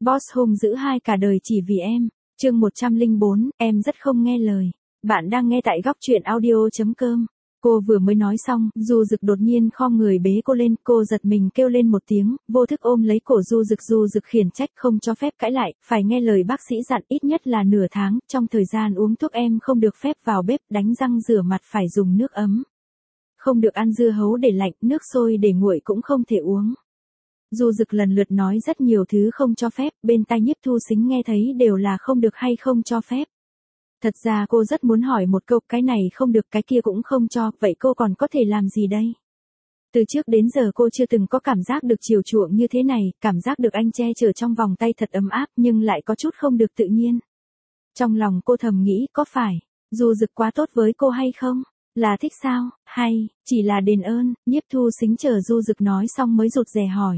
Boss hung dữ hai cả đời chỉ vì em. Chương 104, em rất không nghe lời. Bạn đang nghe tại góc truyện audio.com. Cô vừa mới nói xong, Du Dực đột nhiên khom người bế cô lên, cô giật mình kêu lên một tiếng, vô thức ôm lấy cổ Du Dực khiển trách không cho phép cãi lại, phải nghe lời bác sĩ dặn ít nhất là nửa tháng, trong thời gian uống thuốc em không được phép vào bếp, đánh răng rửa mặt phải dùng nước ấm. Không được ăn dưa hấu để lạnh, nước sôi để nguội cũng không thể uống. Du Dực lần lượt nói rất nhiều thứ không cho phép, bên tai Nhiếp Thu Sính nghe thấy đều là không được hay không cho phép. Thật ra cô rất muốn hỏi một câu, cái này không được cái kia cũng không cho, vậy cô còn có thể làm gì đây? Từ trước đến giờ cô chưa từng có cảm giác được chiều chuộng như thế này, cảm giác được anh che chở trong vòng tay thật ấm áp nhưng lại có chút không được tự nhiên. Trong lòng cô thầm nghĩ có phải, Du Dực quá tốt với cô hay không? Là thích sao, hay, chỉ là đền ơn? Nhiếp Thu Sính chờ Du Dực nói xong mới rụt rè hỏi.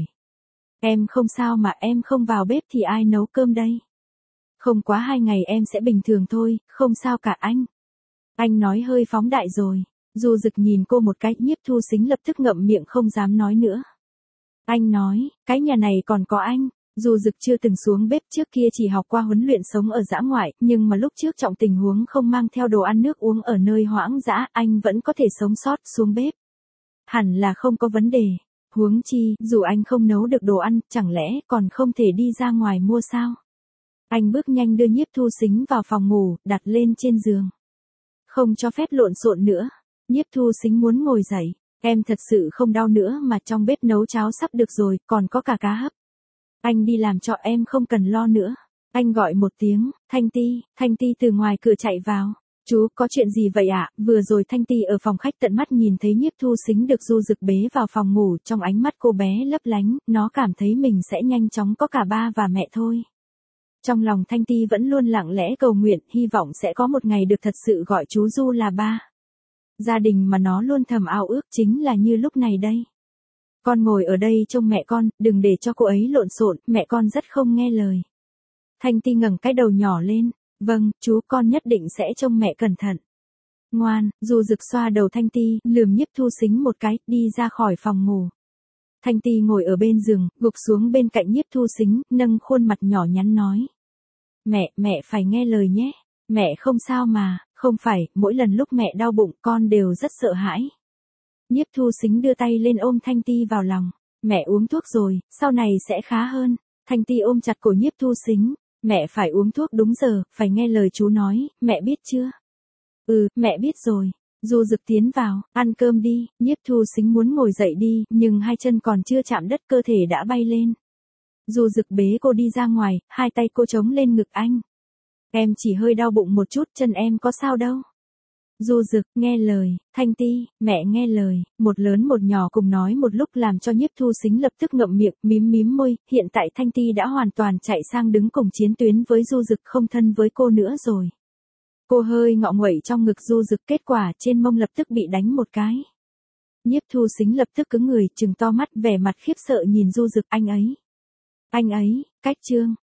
Em không sao mà em không vào bếp thì ai nấu cơm đây? Không quá 2 ngày em sẽ bình thường thôi, không sao cả anh. Anh nói hơi phóng đại rồi. Du Dực nhìn cô một cái, Nhiếp Thu Sính lập tức ngậm miệng không dám nói nữa. Anh nói, cái nhà này còn có anh. Du Dực chưa từng xuống bếp, trước kia chỉ học qua huấn luyện sống ở dã ngoại, nhưng mà lúc trước trọng tình huống không mang theo đồ ăn nước uống ở nơi hoang dã, anh vẫn có thể sống sót xuống bếp. Hẳn là không có vấn đề. Huống chi, dù anh không nấu được đồ ăn, chẳng lẽ còn không thể đi ra ngoài mua sao? Anh bước nhanh đưa Nhiếp Thu Sính vào phòng ngủ, đặt lên trên giường. Không cho phép lộn xộn nữa. Nhiếp Thu Sính muốn ngồi dậy. Em thật sự không đau nữa mà trong bếp nấu cháo sắp được rồi, còn có cả cá hấp. Anh đi làm cho em không cần lo nữa. Anh gọi một tiếng, Thanh Ti từ ngoài cửa chạy vào. Chú, có chuyện gì vậy ạ? Vừa rồi Thanh Ti ở phòng khách tận mắt nhìn thấy Nhiếp Thu Sính được Du Dực bế vào phòng ngủ, trong ánh mắt cô bé lấp lánh, nó cảm thấy mình sẽ nhanh chóng có cả ba và mẹ thôi. Trong lòng Thanh Ti vẫn luôn lặng lẽ cầu nguyện, hy vọng sẽ có một ngày được thật sự gọi chú Du là ba. Gia đình mà nó luôn thầm ao ước chính là như lúc này đây. Con ngồi ở đây trông mẹ con, đừng để cho cô ấy lộn xộn, mẹ con rất không nghe lời. Thanh Ti ngẩng cái đầu nhỏ lên. Vâng, chú, con nhất định sẽ trông mẹ cẩn thận. Ngoan. Du Dực xoa đầu Thanh Ti, lườm Nhiếp Thu Sính một cái, đi ra khỏi phòng ngủ. Thanh Ti ngồi ở bên giường, gục xuống bên cạnh Nhiếp Thu Sính, nâng khuôn mặt nhỏ nhắn nói. Mẹ phải nghe lời nhé. Mẹ không sao mà, không phải, mỗi lần lúc mẹ đau bụng con đều rất sợ hãi. Nhiếp Thu Sính đưa tay lên ôm Thanh Ti vào lòng. Mẹ uống thuốc rồi, sau này sẽ khá hơn. Thanh Ti ôm chặt cổ Nhiếp Thu Sính. Mẹ phải uống thuốc đúng giờ, phải nghe lời chú nói, mẹ biết chưa? Ừ, mẹ biết rồi. Du Dực tiến vào, ăn cơm đi. Nhiếp Thu Sính muốn ngồi dậy đi, nhưng hai chân còn chưa chạm đất cơ thể đã bay lên. Du Dực bế cô đi ra ngoài, hai tay cô chống lên ngực anh. Em chỉ hơi đau bụng một chút, chân em có sao đâu. Du Dực, nghe lời. Thanh Ti, mẹ nghe lời. Một lớn một nhỏ cùng nói một lúc làm cho Nhiếp Thu Sính lập tức ngậm miệng, mím môi. Hiện tại Thanh Ti đã hoàn toàn chạy sang đứng cùng chiến tuyến với Du Dực, không thân với cô nữa rồi. Cô hơi ngọ nguậy trong ngực Du Dực, kết quả trên mông lập tức bị đánh một cái. Nhiếp Thu Sính lập tức cứng người, trừng to mắt, vẻ mặt khiếp sợ nhìn Du Dực. Anh ấy, cách Trương,